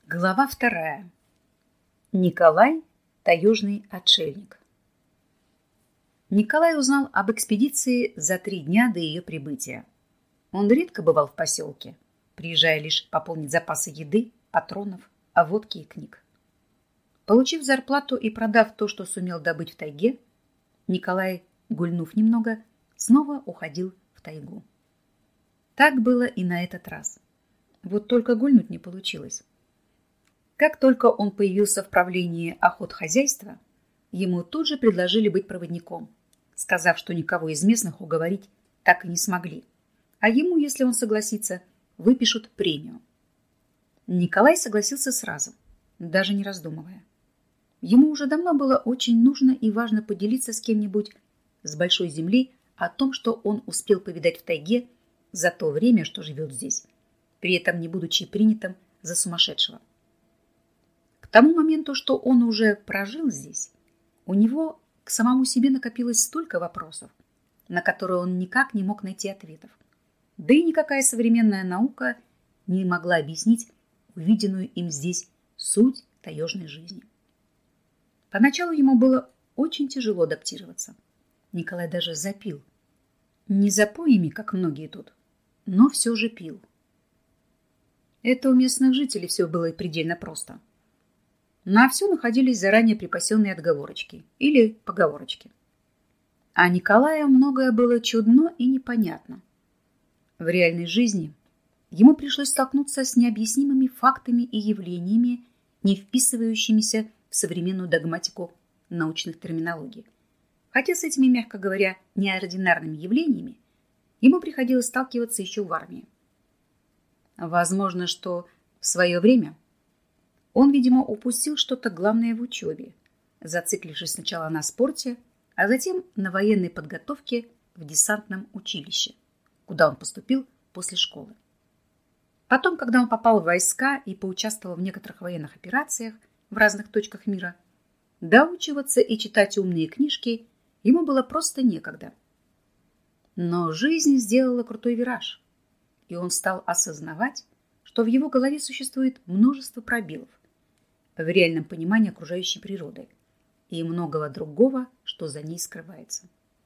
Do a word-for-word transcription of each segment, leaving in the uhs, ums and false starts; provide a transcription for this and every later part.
Глава вторая. Николай – таежный отшельник. Николай узнал об экспедиции за три дня до ее прибытия. Он редко бывал в поселке, приезжая лишь пополнить запасы еды, патронов, водки и книг. Получив зарплату и продав то, что сумел добыть в тайге, Николай, гульнув немного, снова уходил в тайгу. Так было и на этот раз. Вот только гульнуть не получилось. Как только он появился в правлении охотхозяйства, ему тут же предложили быть проводником, сказав, что никого из местных уговорить так и не смогли, а ему, если он согласится, выпишут премию. Николай согласился сразу, даже не раздумывая. Ему уже давно было очень нужно и важно поделиться с кем-нибудь с большой земли о том, что он успел повидать в тайге за то время, что живет здесь, при этом не будучи принятым за сумасшедшего. К тому моменту, что он уже прожил здесь, у него к самому себе накопилось столько вопросов, на которые он никак не мог найти ответов. Да и никакая современная наука не могла объяснить увиденную им здесь суть таежной жизни. Поначалу ему было очень тяжело адаптироваться. Николай даже запил. Не запоями, как многие тут, но все же пил. Это у местных жителей все было и предельно просто. На все находились заранее припасенные отговорочки или поговорочки. А Николаю многое было чудно и непонятно. В реальной жизни ему пришлось столкнуться с необъяснимыми фактами и явлениями, не вписывающимися в современную догматику научных терминологий. Хотя с этими, мягко говоря, неординарными явлениями ему приходилось сталкиваться еще в армии. Возможно, что в свое время он, видимо, упустил что-то главное в учебе, зациклившись сначала на спорте, а затем на военной подготовке в десантном училище, куда он поступил после школы. Потом, когда он попал в войска и поучаствовал в некоторых военных операциях в разных точках мира, доучиваться и читать умные книжки ему было просто некогда. Но жизнь сделала крутой вираж, и он стал осознавать, что в его голове существует множество пробелов в реальном понимании окружающей природы и многого другого, что за ней скрывается.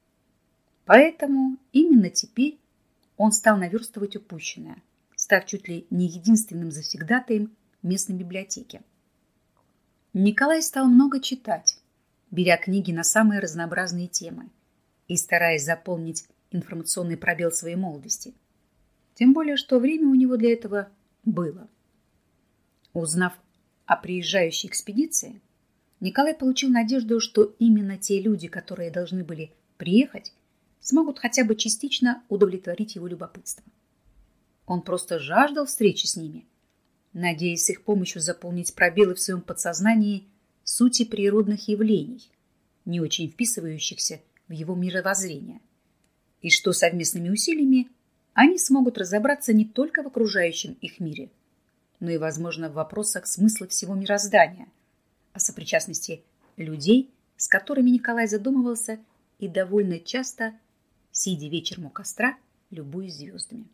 Поэтому именно теперь он стал наверстывать упущенное, став чуть ли не единственным завсегдатаем местной библиотеки. Николай стал много читать, беря книги на самые разнообразные темы и стараясь заполнить информационный пробел своей молодости. Тем более, что время у него для этого было. Узнав о приезжающей экспедиции, Николай получил надежду, что именно те люди, которые должны были приехать, смогут хотя бы частично удовлетворить его любопытство. Он просто жаждал встречи с ними, надеясь с их помощью заполнить пробелы в своем подсознании сути природных явлений, не очень вписывающихся в его мировоззрение, и что совместными усилиями они смогут разобраться не только в окружающем их мире, но и, возможно, в вопросах смысла всего мироздания, о сопричастности людей, с которыми Николай задумывался и довольно часто, сидя вечером у костра, любуясь звездами.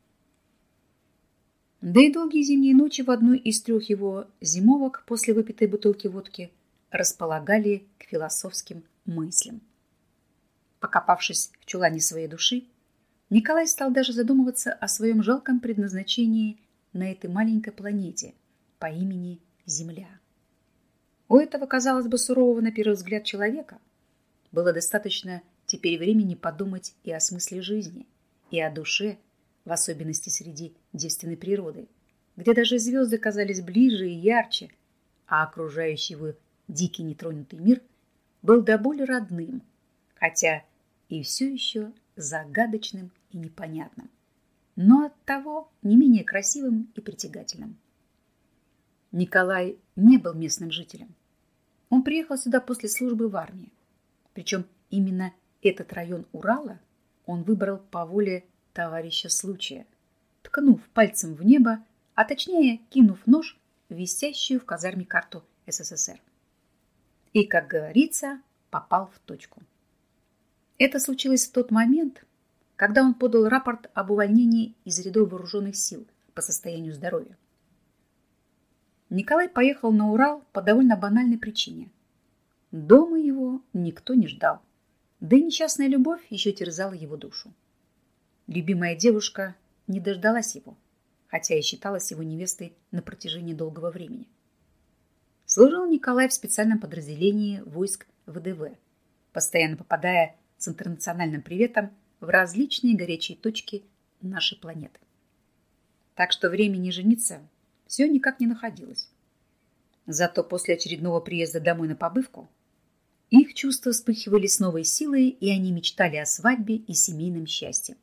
Да и долгие зимние ночи в одной из трех его зимовок после выпитой бутылки водки располагали к философским мыслям. Покопавшись в чулане своей души, Николай стал даже задумываться о своем жалком предназначении на этой маленькой планете по имени Земля. У этого, казалось бы, сурового на первый взгляд человека было достаточно теперь времени подумать и о смысле жизни, и о душе, в особенности среди девственной природы, где даже звезды казались ближе и ярче, а окружающий его дикий нетронутый мир был до боли родным, хотя и все еще загадочным и непонятным, но оттого не менее красивым и притягательным. Николай не был местным жителем. Он приехал сюда после службы в армии. Причем именно этот район Урала он выбрал по воле товарища случая, ткнув пальцем в небо, а точнее кинув нож в висящую в казарме карту СССР. И, как говорится, попал в точку. Это случилось в тот момент, когда он подал рапорт об увольнении из рядов вооруженных сил по состоянию здоровья. Николай поехал на Урал по довольно банальной причине. Дома его никто не ждал, да и несчастная любовь еще терзала его душу. Любимая девушка не дождалась его, хотя и считалась его невестой на протяжении долгого времени. Служил Николай в специальном подразделении войск ВДВ, постоянно попадая с интернациональным приветом в различные горячие точки нашей планеты. Так что времени жениться все никак не находилось. Зато после очередного приезда домой на побывку их чувства вспыхивали с новой силой, и они мечтали о свадьбе и семейном счастье.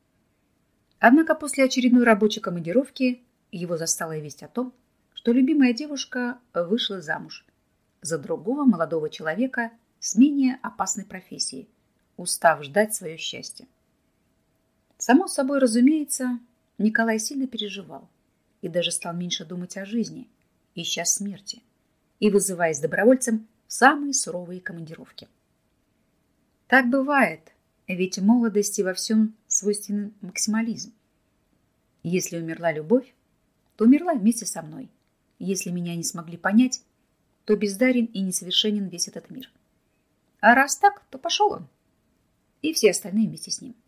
Однако после очередной рабочей командировки его застала весть о том, что любимая девушка вышла замуж за другого молодого человека с менее опасной профессией, устав ждать свое счастье. Само собой разумеется, Николай сильно переживал и даже стал меньше думать о жизни, ища смерти и вызываясь добровольцем в самые суровые командировки. Так бывает, ведь в молодости во всем свойственен максимализм. Если умерла любовь, то умерла вместе со мной. Если меня не смогли понять, то бездарен и несовершенен весь этот мир. А раз так, то пошел он. И все остальные вместе с ним.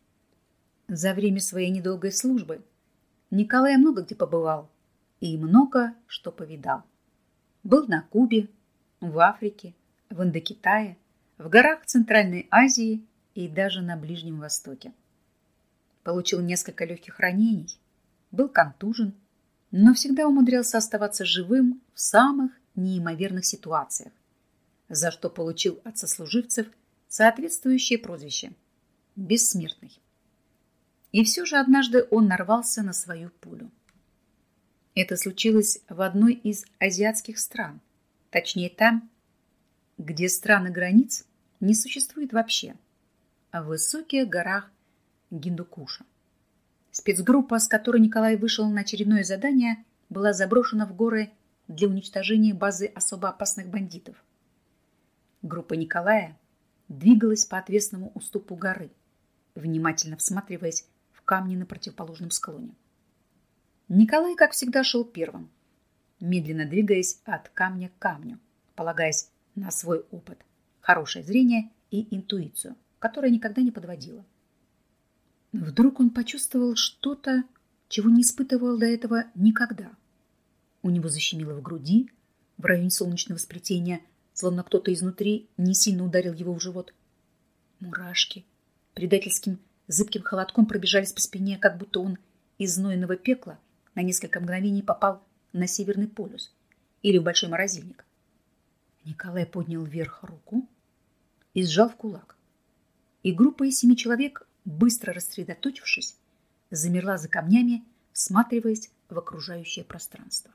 За время своей недолгой службы Николай много где побывал и много что повидал. Был на Кубе, в Африке, в Индокитае, в горах Центральной Азии и даже на Ближнем Востоке. Получил несколько легких ранений, был контужен, но всегда умудрялся оставаться живым в самых неимоверных ситуациях, за что получил от сослуживцев соответствующее прозвище – «Бессмертный». И все же однажды он нарвался на свою пулю. Это случилось в одной из азиатских стран, точнее там, где страны границ не существует вообще, а в высоких горах Гиндукуша. Спецгруппа, с которой Николай вышел на очередное задание, была заброшена в горы для уничтожения базы особо опасных бандитов. Группа Николая двигалась по отвесному уступу горы, внимательно всматриваясь в камни на противоположном склоне. Николай, как всегда, шел первым, медленно двигаясь от камня к камню, полагаясь на свой опыт, хорошее зрение и интуицию, которая никогда не подводила. Вдруг он почувствовал что-то, чего не испытывал до этого никогда. У него защемило в груди, в районе солнечного сплетения, словно кто-то изнутри не сильно ударил его в живот. Мурашки предательским зыбким холодком пробежались по спине, как будто он из знойного пекла на несколько мгновений попал на Северный полюс или в большой морозильник. Николай поднял вверх руку и сжал в кулак. И группа из семи человек, быстро рассредоточившись, замерла за камнями, всматриваясь в окружающее пространство.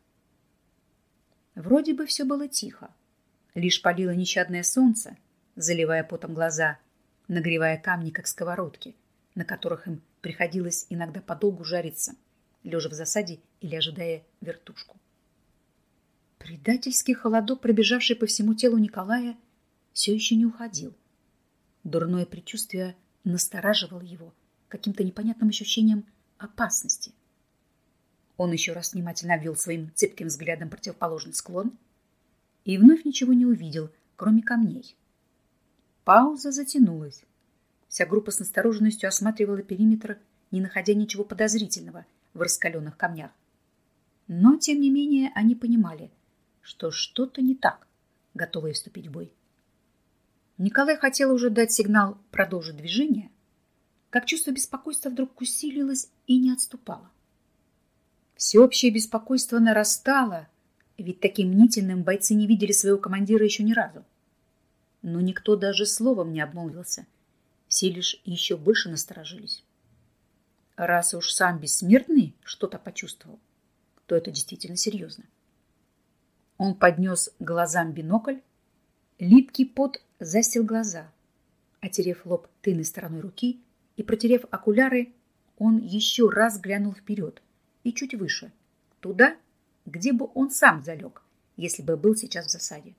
Вроде бы все было тихо. Лишь палило нещадное солнце, заливая потом глаза, нагревая камни, как сковородки, на которых им приходилось иногда подолгу жариться, лежа в засаде или ожидая вертушку. Предательский холодок, пробежавший по всему телу Николая, все еще не уходил. Дурное предчувствие настораживало его каким-то непонятным ощущением опасности. Он еще раз внимательно обвел своим цепким взглядом противоположный склон и вновь ничего не увидел, кроме камней. Пауза затянулась. Вся группа с настороженностью осматривала периметр, не находя ничего подозрительного в раскаленных камнях. Но, тем не менее, они понимали, что что-то не так, готовые вступить в бой. Николай хотел уже дать сигнал продолжить движение, как чувство беспокойства вдруг усилилось и не отступало. Всеобщее беспокойство нарастало, ведь таким мнительным бойцы не видели своего командира еще ни разу. Но никто даже словом не обмолвился, все лишь еще больше насторожились. Раз уж сам Бессмертный что-то почувствовал, то это действительно серьезно. Он поднес к глазам бинокль, липкий пот застил глаза. Отерев лоб тыльной стороной руки и протерев окуляры, он еще раз глянул вперед и чуть выше, туда, где бы он сам залег, если бы был сейчас в засаде.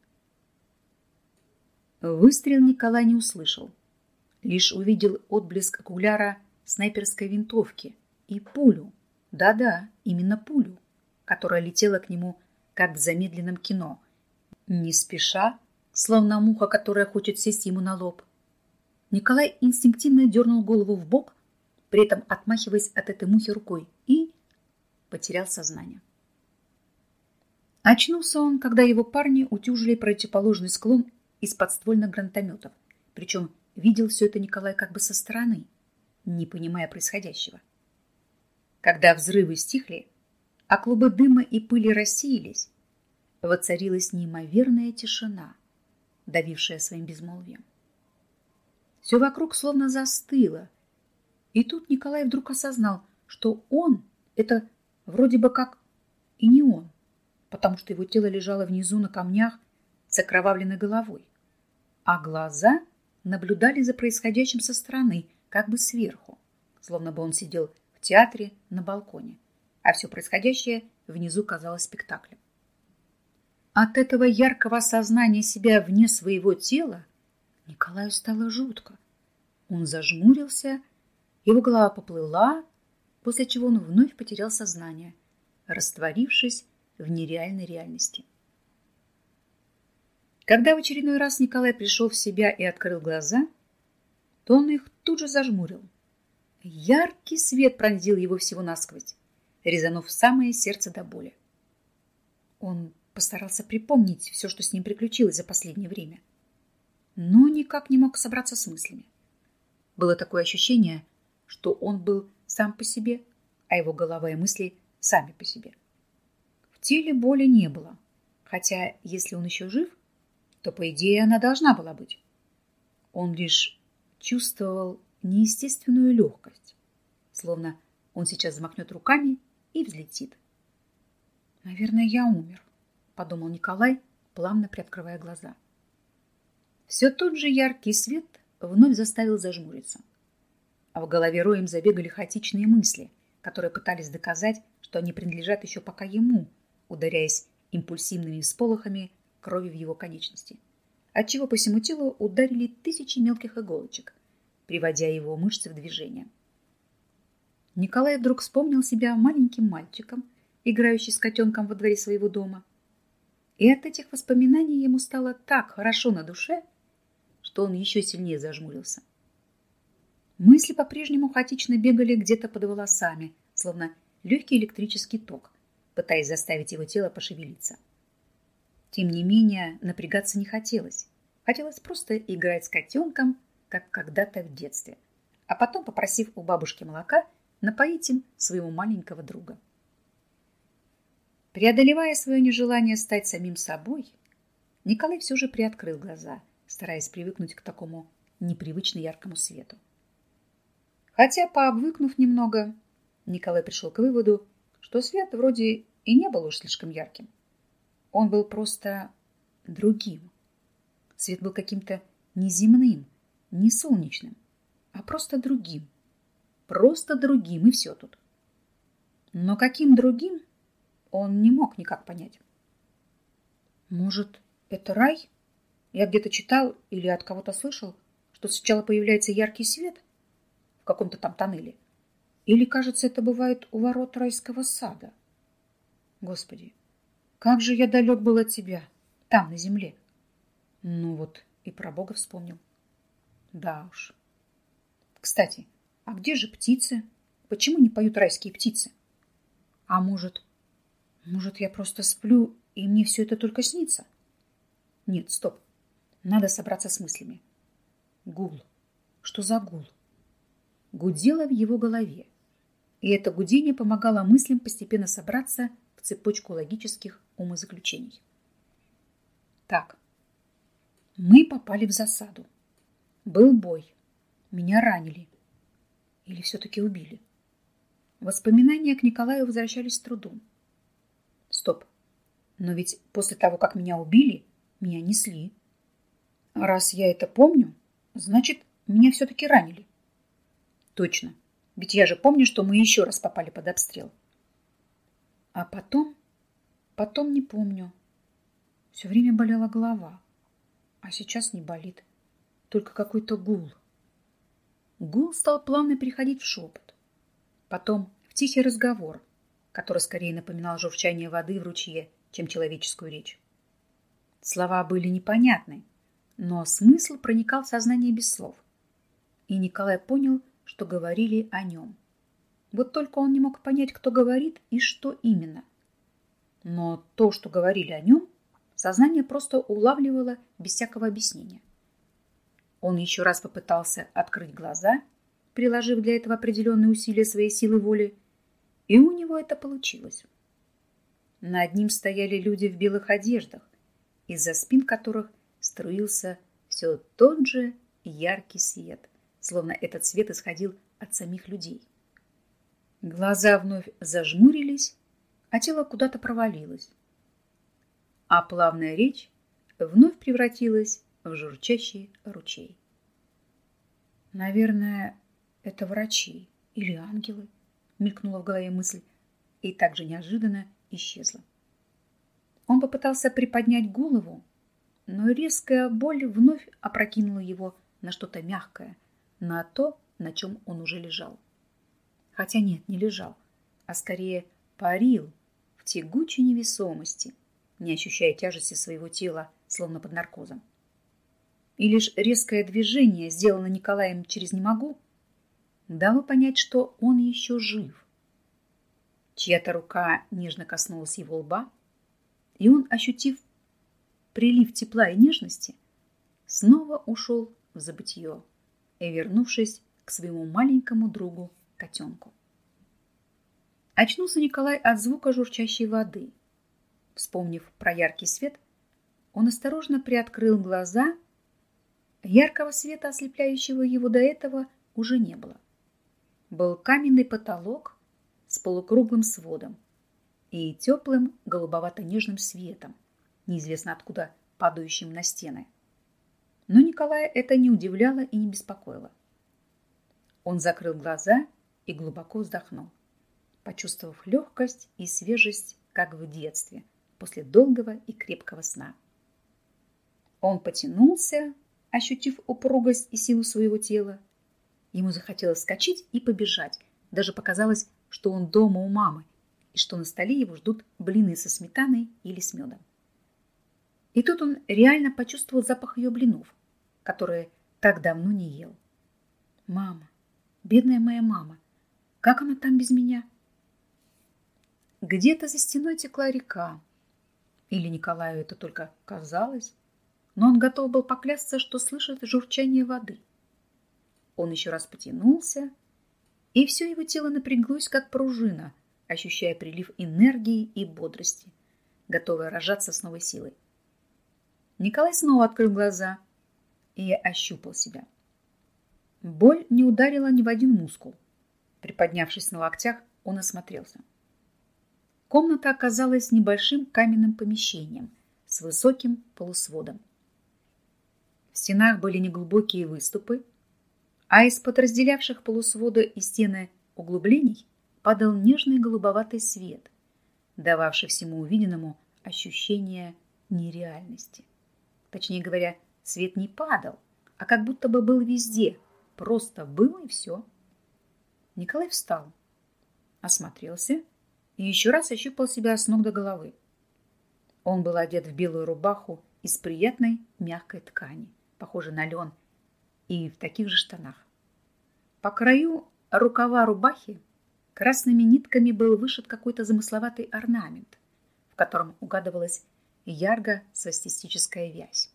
Выстрел Николай не услышал, лишь увидел отблеск окуляра снайперской винтовки и пулю, да-да, именно пулю, которая летела к нему как в замедленном кино, не спеша, словно муха, которая хочет сесть ему на лоб. Николай инстинктивно дернул голову в бок, при этом отмахиваясь от этой мухи рукой, и потерял сознание. Очнулся он, когда его парни утюжили противоположный склон из подствольных гранатометов. Причем видел все это Николай как бы со стороны, не понимая происходящего. Когда взрывы стихли, а клубы дыма и пыли рассеялись, воцарилась неимоверная тишина, давившая своим безмолвием. Все вокруг словно застыло, и тут Николай вдруг осознал, что он — это вроде бы как и не он, потому что его тело лежало внизу на камнях с окровавленной головой, а глаза наблюдали за происходящим со стороны, как бы сверху, словно бы он сидел в театре на балконе, а все происходящее внизу казалось спектаклем. От этого яркого осознания себя вне своего тела Николаю стало жутко. Он зажмурился, его голова поплыла, после чего он вновь потерял сознание, растворившись в нереальной реальности. Когда в очередной раз Николай пришел в себя и открыл глаза, то он их тут же зажмурил. Яркий свет пронзил его всего насквозь, резанув в самое сердце до боли. Он постарался припомнить все, что с ним приключилось за последнее время, но никак не мог собраться с мыслями. Было такое ощущение, что он был сам по себе, а его голова и мысли сами по себе. В теле боли не было, хотя если он еще жив, то, по идее, она должна была быть. Он лишь чувствовал неестественную легкость, словно он сейчас взмахнет руками и взлетит. «Наверное, я умер», — подумал Николай, плавно приоткрывая глаза. Все тот же яркий свет вновь заставил зажмуриться. А в голове роем забегали хаотичные мысли, которые пытались доказать, что они принадлежат еще пока ему, ударяясь импульсивными всполохами крови в его конечности, отчего по всему телу ударили тысячи мелких иголочек, приводя его мышцы в движение. Николай вдруг вспомнил себя маленьким мальчиком, играющим с котенком во дворе своего дома. И от этих воспоминаний ему стало так хорошо на душе, что он еще сильнее зажмурился. Мысли по-прежнему хаотично бегали где-то под волосами, словно легкий электрический ток, пытаясь заставить его тело пошевелиться. Тем не менее, напрягаться не хотелось. Хотелось просто играть с котенком, как когда-то в детстве, а потом, попросив у бабушки молока, напоить им своего маленького друга. Преодолевая свое нежелание стать самим собой, Николай все же приоткрыл глаза, стараясь привыкнуть к такому непривычно яркому свету. Хотя, пообвыкнув немного, Николай пришел к выводу, что свет вроде и не был уж слишком ярким. Он был просто другим. Свет был каким-то неземным, не солнечным, а просто другим. Просто другим, и все тут. Но каким другим, он не мог никак понять. Может, это рай? Я где-то читал или от кого-то слышал, что сначала появляется яркий свет в каком-то там тоннеле. Или, кажется, это бывает у ворот райского сада. Господи, как же я далек был от тебя, там, на земле. Ну вот, и про Бога вспомнил. Да уж. Кстати, а где же птицы? Почему не поют райские птицы? А может, может, я просто сплю, и мне все это только снится? Нет, стоп. Надо собраться с мыслями. Гул. Что за гул? Гудело в его голове. И это гудение помогало мыслям постепенно собраться в цепочку логических умозаключений. Так. Мы попали в засаду. Был бой. Меня ранили. Или все-таки убили? Воспоминания к Николаю возвращались с трудом. Стоп. Но ведь после того, как меня убили, меня несли. Раз я это помню, значит, меня все-таки ранили. Точно. Ведь я же помню, что мы еще раз попали под обстрел. А потом... Потом не помню. Все время болела голова. А сейчас не болит. Только какой-то гул. Гул стал плавно переходить в шепот. Потом в тихий разговор, который скорее напоминал журчание воды в ручье, чем человеческую речь. Слова были непонятны, но смысл проникал в сознание без слов. И Николай понял, что говорили о нем. Вот только он не мог понять, кто говорит и что именно. Но то, что говорили о нем, сознание просто улавливало без всякого объяснения. Он еще раз попытался открыть глаза, приложив для этого определенные усилия своей силы воли, и у него это получилось. Над ним стояли люди в белых одеждах, из-за спин которых струился все тот же яркий свет, словно этот свет исходил от самих людей. Глаза вновь зажмурились, а тело куда-то провалилось, а плавная речь вновь превратилась в журчащий ручей. «Наверное, это врачи или ангелы», — мелькнула в голове мысль и так же неожиданно исчезла. Он попытался приподнять голову, но резкая боль вновь опрокинула его на что-то мягкое, на то, на чем он уже лежал. Хотя нет, не лежал, а скорее парил в тягучей невесомости, не ощущая тяжести своего тела, словно под наркозом. И лишь резкое движение, сделанное Николаем через «не могу», дало понять, что он еще жив. Чья-то рука нежно коснулась его лба, и он, ощутив прилив тепла и нежности, снова ушел в забытье и, вернувшись к своему маленькому другу-котенку. Очнулся Николай от звука журчащей воды. Вспомнив про яркий свет, он осторожно приоткрыл глаза. Яркого света, ослепляющего его до этого, уже не было. Был каменный потолок с полукруглым сводом и теплым голубовато-нежным светом, неизвестно откуда падающим на стены. Но Николая это не удивляло и не беспокоило. Он закрыл глаза и глубоко вздохнул, почувствовав легкость и свежесть, как в детстве, после долгого и крепкого сна. Он потянулся, ощутив упругость и силу своего тела. Ему захотелось вскочить и побежать. Даже показалось, что он дома у мамы, и что на столе его ждут блины со сметаной или с медом. И тут он реально почувствовал запах ее блинов, которые так давно не ел. Мама, бедная моя мама, как она там без меня? Где-то за стеной текла река. Или Николаю это только казалось, но он готов был поклясться, что слышит журчание воды. Он еще раз потянулся, и все его тело напряглось, как пружина, ощущая прилив энергии и бодрости, готовая рожаться с новой силой. Николай снова открыл глаза и ощупал себя. Боль не ударила ни в один мускул. Приподнявшись на локтях, он осмотрелся. Комната оказалась небольшим каменным помещением с высоким полусводом. В стенах были неглубокие выступы, а из-под разделявших полусвода и стены углублений падал нежный голубоватый свет, дававший всему увиденному ощущение нереальности. Точнее говоря, свет не падал, а как будто бы был везде, просто был и все. Николай встал, осмотрелся и еще раз ощупал себя с ног до головы. Он был одет в белую рубаху из приятной мягкой ткани, похожей на лен, и в таких же штанах. По краю рукава рубахи красными нитками был вышит какой-то замысловатый орнамент, в котором угадывалась ярко-свастистическая вязь.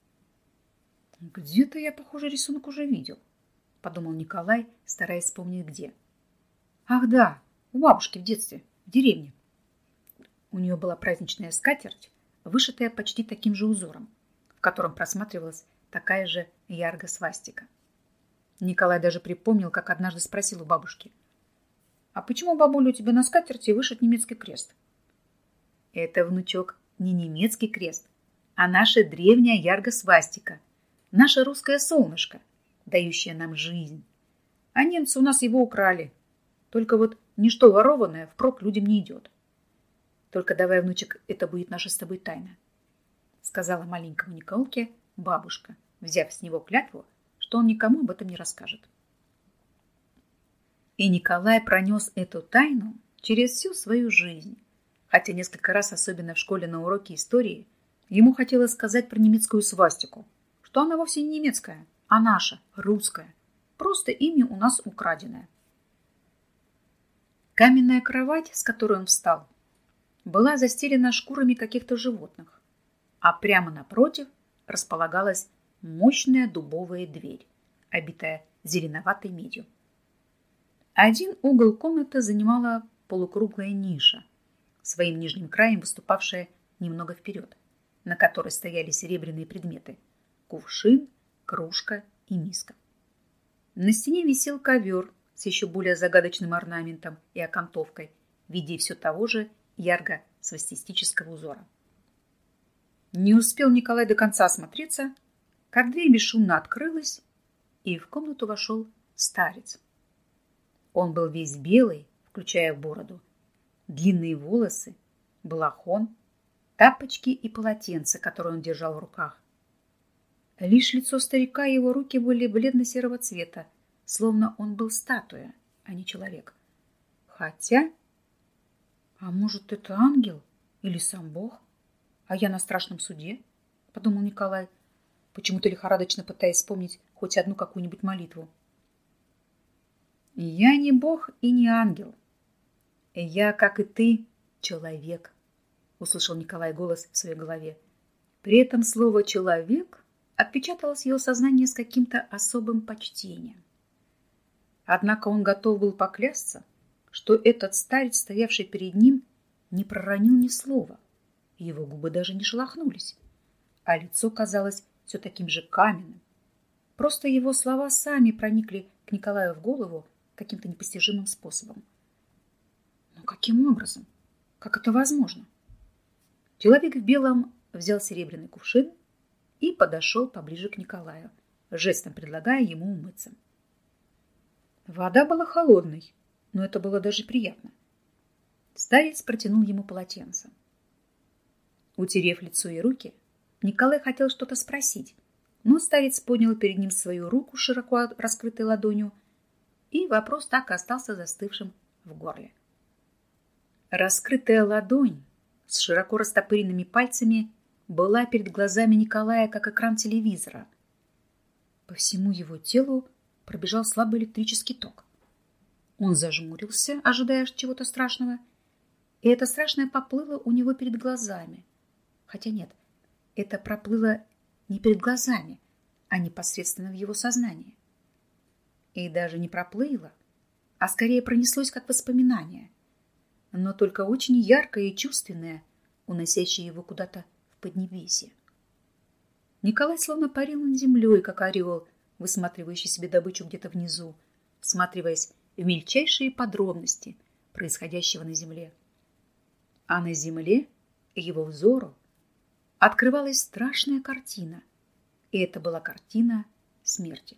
«Где-то я похожий рисунок уже видел», — подумал Николай, стараясь вспомнить где. «Ах да, у бабушки в детстве, в деревне. У нее была праздничная скатерть, вышитая почти таким же узором, в котором просматривалась такая же ярго-свастика. Николай даже припомнил, как однажды спросил у бабушки: «А почему, бабуля, у тебя на скатерти вышит немецкий крест?» «Это, внучок, не немецкий крест, а наша древняя ярго-свастика, наше русское солнышко, дающее нам жизнь. А немцы у нас его украли. Только вот ничто ворованное впрок людям не идет. Только давай, внучек, это будет наша с тобой тайна», сказала маленькому Николке бабушка, взяв с него клятву, что он никому об этом не расскажет. И Николай пронес эту тайну через всю свою жизнь, хотя несколько раз, особенно в школе на уроке истории, ему хотелось сказать про немецкую свастику, что она вовсе не немецкая, а наша, русская. Просто имя у нас украденное. Каменная кровать, с которой он встал, была застелена шкурами каких-то животных, а прямо напротив располагалась мощная дубовая дверь, обитая зеленоватой медью. Один угол комнаты занимала полукруглая ниша, своим нижним краем выступавшая немного вперед, на которой стояли серебряные предметы – кувшин, кружка и миска. На стене висел ковер с еще более загадочным орнаментом и окантовкой в виде все того же ярко-свастистического узора. Не успел Николай до конца осмотреться, как дверь бесшумно открылась, и в комнату вошел старец. Он был весь белый, включая бороду, длинные волосы, балахон, тапочки и полотенце, которое он держал в руках. Лишь лицо старика и его руки были бледно-серого цвета, словно он был статуя, а не человек. Хотя, а может, это ангел или сам Бог? А я на страшном суде, подумал Николай, почему-то лихорадочно пытаясь вспомнить хоть одну какую-нибудь молитву. Я не Бог и не ангел. Я, как и ты, человек, услышал Николай голос в своей голове. При этом слово «человек» отпечаталось в его сознании с каким-то особым почтением. Однако он готов был поклясться, что этот старец, стоявший перед ним, не проронил ни слова. Его губы даже не шелохнулись, а лицо казалось все таким же каменным. Просто его слова сами проникли к Николаю в голову каким-то непостижимым способом. Но каким образом? Как это возможно? Человек в белом взял серебряный кувшин и подошел поближе к Николаю, жестом предлагая ему умыться. Вода была холодной, но это было даже приятно. Старец протянул ему полотенце. Утерев лицо и руки, Николай хотел что-то спросить, но старец поднял перед ним свою руку широко раскрытой ладонью, и вопрос так и остался застывшим в горле. Раскрытая ладонь с широко растопыренными пальцами была перед глазами Николая, как экран телевизора. По всему его телу пробежал слабый электрический ток. Он зажмурился, ожидая чего-то страшного, и это страшное поплыло у него перед глазами. Хотя нет, это проплыло не перед глазами, а непосредственно в его сознании. И даже не проплыло, а скорее пронеслось как воспоминание, но только очень яркое и чувственное, уносящее его куда-то в поднебесье. Николай словно парил над землей, как орел, высматривающий себе добычу где-то внизу, всматриваясь в мельчайшие подробности происходящего на земле. А на земле его взору открывалась страшная картина, и это была картина смерти.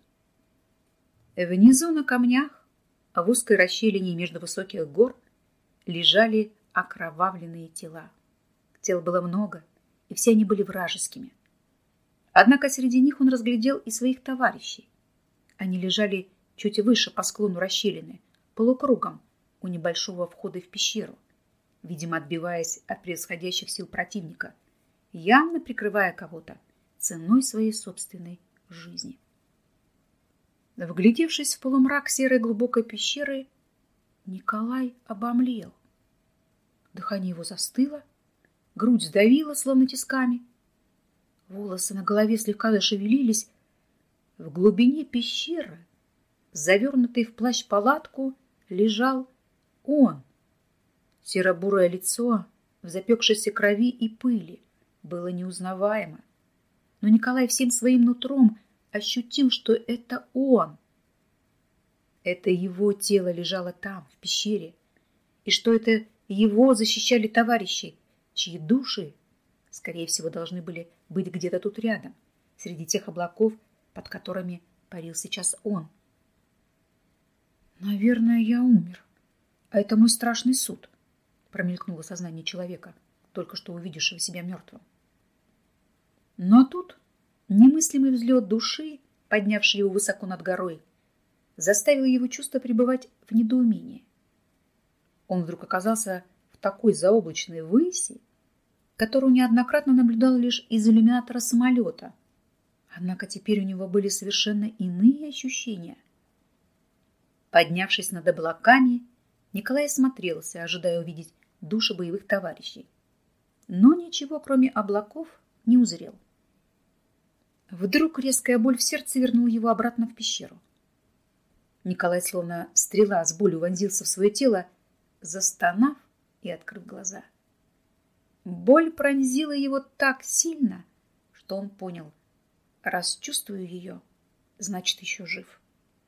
Внизу на камнях, в узкой расщелине между высоких гор, лежали окровавленные тела. Тел было много, и все они были вражескими. Однако среди них он разглядел и своих товарищей. Они лежали чуть выше по склону расщелины, полукругом у небольшого входа в пещеру, видимо, отбиваясь от превосходящих сил противника, явно прикрывая кого-то ценой своей собственной жизни. Вглядевшись в полумрак серой глубокой пещеры, Николай обомлел. Дыхание его застыло, грудь сдавила, словно тисками. Волосы на голове слегка зашевелились. В глубине пещеры, завернутый в плащ-палатку, лежал он. Серо-бурое лицо в запекшейся крови и пыли было неузнаваемо. Но Николай всем своим нутром ощутил, что это он. Это его тело лежало там, в пещере, и что это его защищали товарищи, чьи души, скорее всего, должны были быть где-то тут рядом, среди тех облаков, под которыми парил сейчас он. «Наверное, я умер, а это мой страшный суд», промелькнуло сознание человека, только что увидевшего себя мертвым. Но тут немыслимый взлет души, поднявший его высоко над горой, заставил его чувство пребывать в недоумении. Он вдруг оказался в такой заоблачной выси, которую неоднократно наблюдал лишь из иллюминатора самолета. Однако теперь у него были совершенно иные ощущения. Поднявшись над облаками, Николай осмотрелся, ожидая увидеть души боевых товарищей. Но ничего, кроме облаков, не узрел. Вдруг резкая боль в сердце вернула его обратно в пещеру. Николай, словно стрела, с болью вонзился в свое тело, застонав и открыв глаза. Боль пронзила его так сильно, что он понял: раз чувствую ее, значит, еще жив.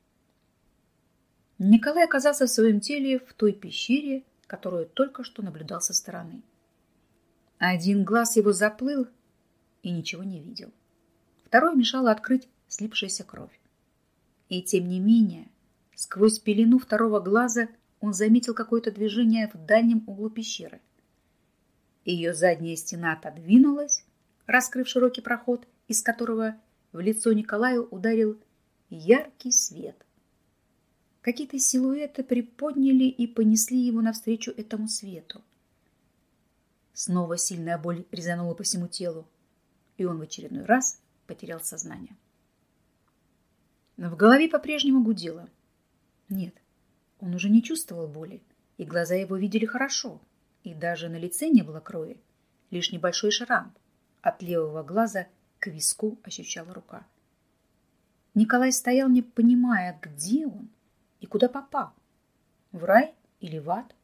Николай оказался в своем теле в той пещере, которую только что наблюдал со стороны. Один глаз его заплыл и ничего не видел. Второй мешало открыть слипшаяся кровь. И тем не менее, сквозь пелену второго глаза он заметил какое-то движение в дальнем углу пещеры. Ее задняя стена отодвинулась, раскрыв широкий проход, из которого в лицо Николаю ударил яркий свет. Какие-то силуэты приподняли и понесли его навстречу этому свету. Снова сильная боль резанула по всему телу, и он в очередной раз потерял сознание. Но в голове по-прежнему гудело. Нет, он уже не чувствовал боли, и глаза его видели хорошо, и даже на лице не было крови, лишь небольшой шрам. От левого глаза к виску ощущала рука. Николай стоял, не понимая, где он и куда попал. В рай или в ад?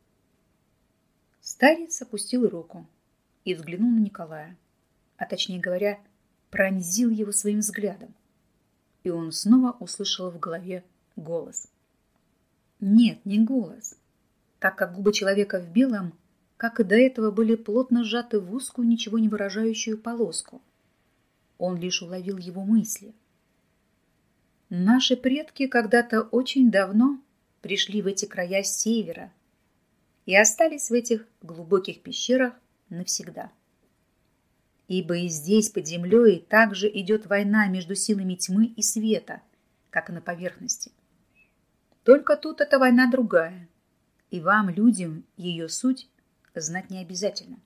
Старец опустил руку и взглянул на Николая, а точнее говоря, пронзил его своим взглядом. И он снова услышал в голове голос. Нет, не голос, так как губы человека в белом, как и до этого, были плотно сжаты в узкую, ничего не выражающую полоску. Он лишь уловил его мысли. Наши предки когда-то очень давно пришли в эти края с севера и остались в этих глубоких пещерах навсегда. Ибо и здесь, под землей, также идет война между силами тьмы и света, как и на поверхности. Только тут эта война другая, и вам, людям, ее суть знать не обязательно.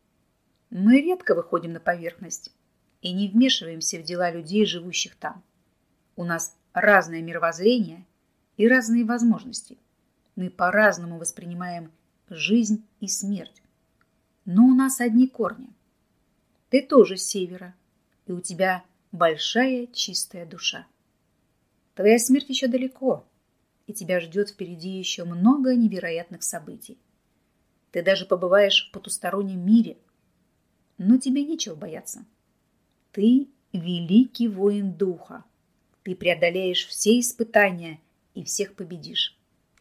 Мы редко выходим на поверхность и не вмешиваемся в дела людей, живущих там. У нас разное мировоззрение и разные возможности. Мы по-разному воспринимаем жизнь и смерть. Но у нас одни корни. Ты тоже с севера, и у тебя большая чистая душа. Твоя смерть еще далеко, и тебя ждет впереди еще много невероятных событий. Ты даже побываешь в потустороннем мире, но тебе нечего бояться. Ты великий воин духа. Ты преодолеешь все испытания и всех победишь.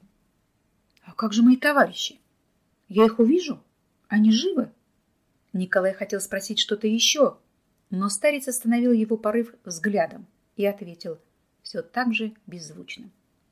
А как же мои товарищи? Я их увижу? Они живы? Николай хотел спросить что-то еще, но старец остановил его порыв взглядом и ответил все так же беззвучно.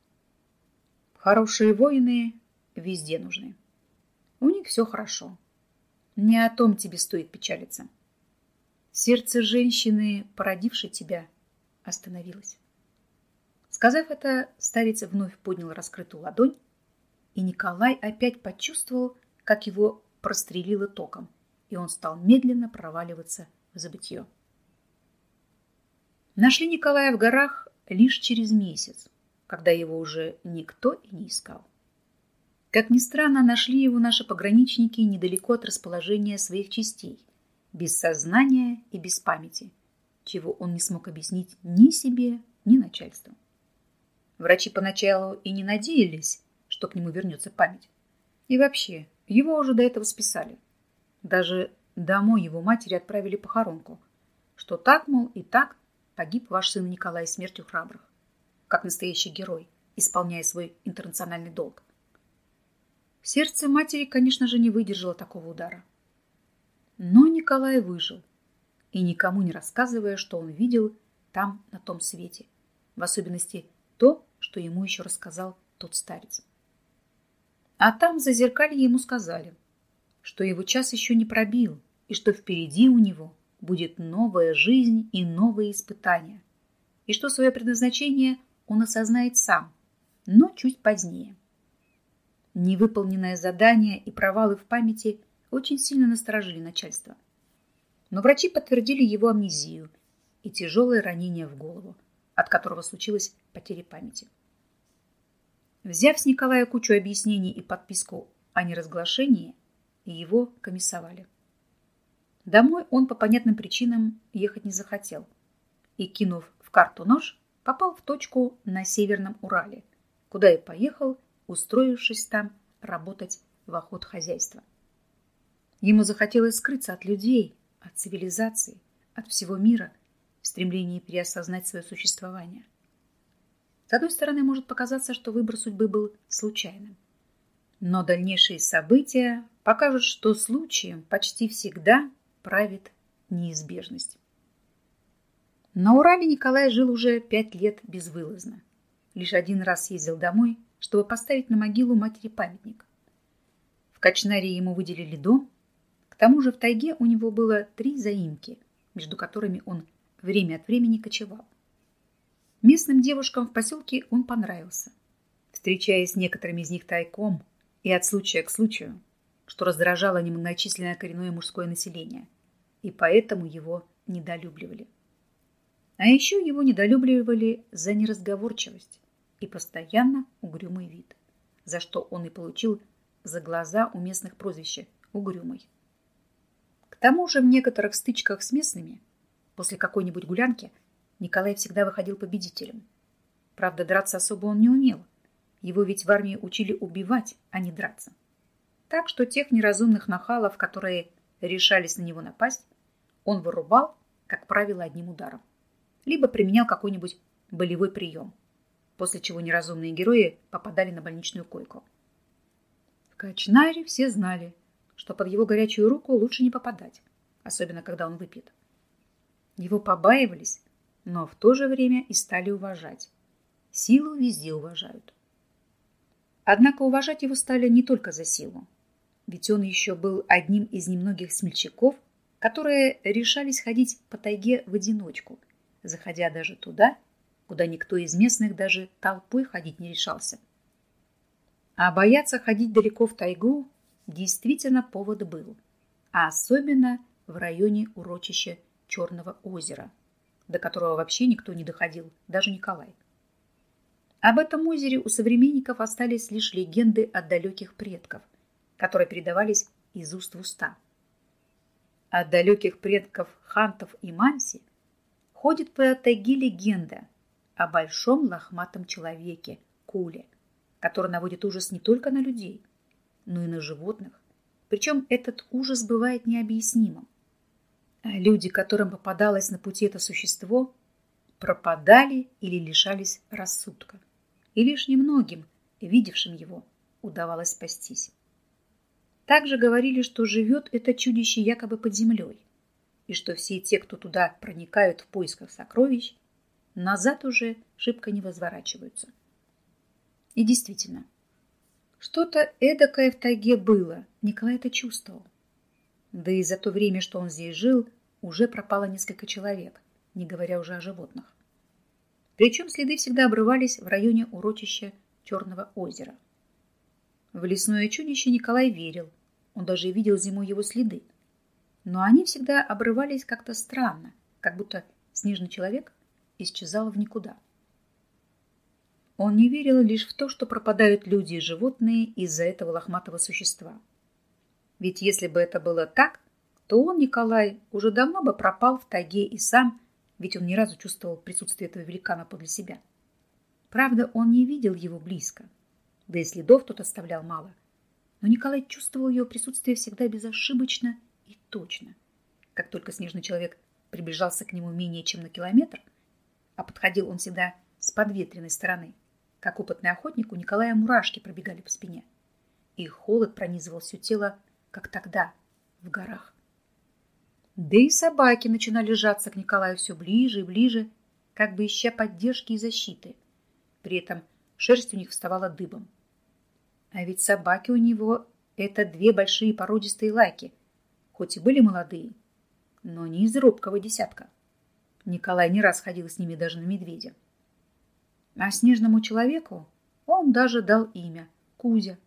Хорошие воины везде нужны. У них все хорошо. Не о том тебе стоит печалиться. Сердце женщины, породившей тебя, остановилось. Сказав это, старец вновь поднял раскрытую ладонь, и Николай опять почувствовал, как его прострелило током, и он стал медленно проваливаться в забытье. Нашли Николая в горах лишь через месяц, когда его уже никто и не искал. Как ни странно, нашли его наши пограничники недалеко от расположения своих частей, без сознания и без памяти, чего он не смог объяснить ни себе, ни начальству. Врачи поначалу и не надеялись, что к нему вернется память. И вообще, его уже до этого списали. Даже домой его матери отправили похоронку, что так, мол, и так погиб ваш сын Николай смертью храбрых, как настоящий герой, исполняя свой интернациональный долг. Сердце матери, конечно же, не выдержало такого удара. Но Николай выжил, и никому не рассказывая, что он видел там, на том свете, в особенности то, что ему еще рассказал тот старец. А там в зазеркалье ему сказали, что его час еще не пробил, и что впереди у него будет новая жизнь и новые испытания, и что свое предназначение он осознает сам, но чуть позднее. Невыполненное задание и провалы в памяти очень сильно насторожили начальство. Но врачи подтвердили его амнезию и тяжелое ранение в голову, от которого случилась потеря памяти. Взяв с Николая кучу объяснений и подписку о неразглашении, его комиссовали. Домой он по понятным причинам ехать не захотел и, кинув в карту нож, попал в точку на Северном Урале, куда и поехал, устроившись там работать в охотхозяйство. Ему захотелось скрыться от людей, от цивилизации, от всего мира в стремлении переосознать свое существование. С одной стороны, может показаться, что выбор судьбы был случайным. Но дальнейшие события покажут, что случаем почти всегда правит неизбежность. На Урале Николай жил уже пять лет безвылазно. Лишь один раз ездил домой, чтобы поставить на могилу матери памятник. В Качнаре ему выделили дом. К тому же в тайге у него было три заимки, между которыми он время от времени кочевал. Местным девушкам в поселке он понравился, встречаясь с некоторыми из них тайком и от случая к случаю, что раздражало немногочисленное коренное мужское население, и поэтому его недолюбливали. А еще его недолюбливали за неразговорчивость и постоянно угрюмый вид, за что он и получил за глаза у местных прозвище «угрюмый». К тому же в некоторых стычках с местными после какой-нибудь гулянки Николай всегда выходил победителем. Правда, драться особо он не умел. Его ведь в армии учили убивать, а не драться. Так что тех неразумных нахалов, которые решались на него напасть, он вырубал, как правило, одним ударом. Либо применял какой-нибудь болевой прием, после чего неразумные герои попадали на больничную койку. В Качнаре все знали, что под его горячую руку лучше не попадать, особенно когда он выпьет. Его побаивались, но в то же время и стали уважать. Силу везде уважают. Однако уважать его стали не только за силу, ведь он еще был одним из немногих смельчаков, которые решались ходить по тайге в одиночку, заходя даже туда, куда никто из местных даже толпой ходить не решался. А бояться ходить далеко в тайгу действительно повод был, а особенно в районе урочища Черного озера, до которого вообще никто не доходил, даже Николай. Об этом озере у современников остались лишь легенды от далеких предков, которые передавались из уст в уста. От далеких предков хантов и манси ходит по тайге легенда о большом лохматом человеке, Куле, который наводит ужас не только на людей, но и на животных. Причем этот ужас бывает необъяснимым. А люди, которым попадалось на пути это существо, пропадали или лишались рассудка. И лишь немногим, видевшим его, удавалось спастись. Также говорили, что живет это чудище якобы под землей, и что все те, кто туда проникают в поисках сокровищ, назад уже шибко не возворачиваются. И действительно, что-то эдакое в тайге было, Николай это чувствовал. Да и за то время, что он здесь жил, уже пропало несколько человек, не говоря уже о животных. Причем следы всегда обрывались в районе урочища Черного озера. В лесное чудище Николай верил, он даже видел зимой его следы. Но они всегда обрывались как-то странно, как будто снежный человек исчезал в никуда. Он не верил лишь в то, что пропадают люди и животные из-за этого лохматого существа. Ведь если бы это было так, то он, Николай, уже давно бы пропал в тайге и сам, ведь он ни разу чувствовал присутствие этого великана подле себя. Правда, он не видел его близко, да и следов тот оставлял мало. Но Николай чувствовал его присутствие всегда безошибочно и точно. Как только снежный человек приближался к нему менее чем на километр, а подходил он всегда с подветренной стороны, как опытный охотник, у Николая мурашки пробегали по спине, и холод пронизывал все тело, как тогда, в горах. Да и собаки начинали сжаться к Николаю все ближе и ближе, как бы ища поддержки и защиты. При этом шерсть у них вставала дыбом. А ведь собаки у него — это две большие породистые лайки, хоть и были молодые, но не из робкого десятка. Николай не раз ходил с ними даже на медведя. А снежному человеку он даже дал имя — Кузя,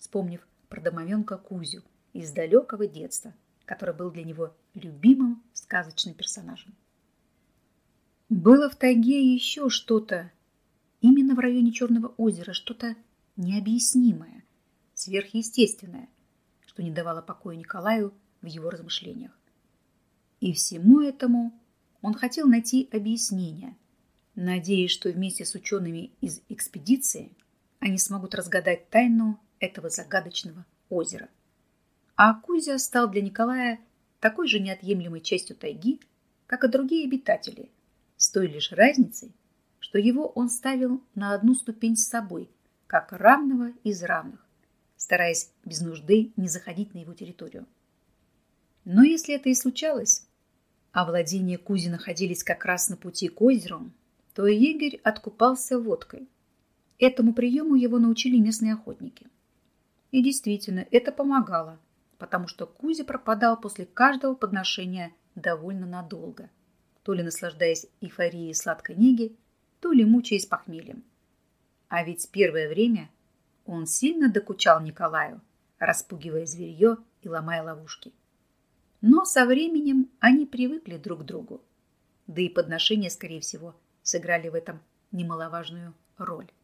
вспомнив про домовенка Кузю из далекого детства, который был для него любимым сказочным персонажем. Было в тайге еще что-то, именно в районе Черного озера, что-то необъяснимое, сверхъестественное, что не давало покоя Николаю в его размышлениях. И всему этому он хотел найти объяснение, надеясь, что вместе с учеными из экспедиции они смогут разгадать тайну этого загадочного озера. А Кузя стал для Николая такой же неотъемлемой частью тайги, как и другие обитатели, с той лишь разницей, что его он ставил на одну ступень с собой, как равного из равных, стараясь без нужды не заходить на его территорию. Но если это и случалось, а владения Кузи находились как раз на пути к озеру, то егерь откупался водкой. Этому приему его научили местные охотники. И действительно, это помогало, потому что Кузя пропадал после каждого подношения довольно надолго, то ли наслаждаясь эйфорией сладкой неги, то ли мучаясь похмельем. А ведь первое время он сильно докучал Николаю, распугивая зверье и ломая ловушки. Но со временем они привыкли друг к другу, да и подношения, скорее всего, сыграли в этом немаловажную роль.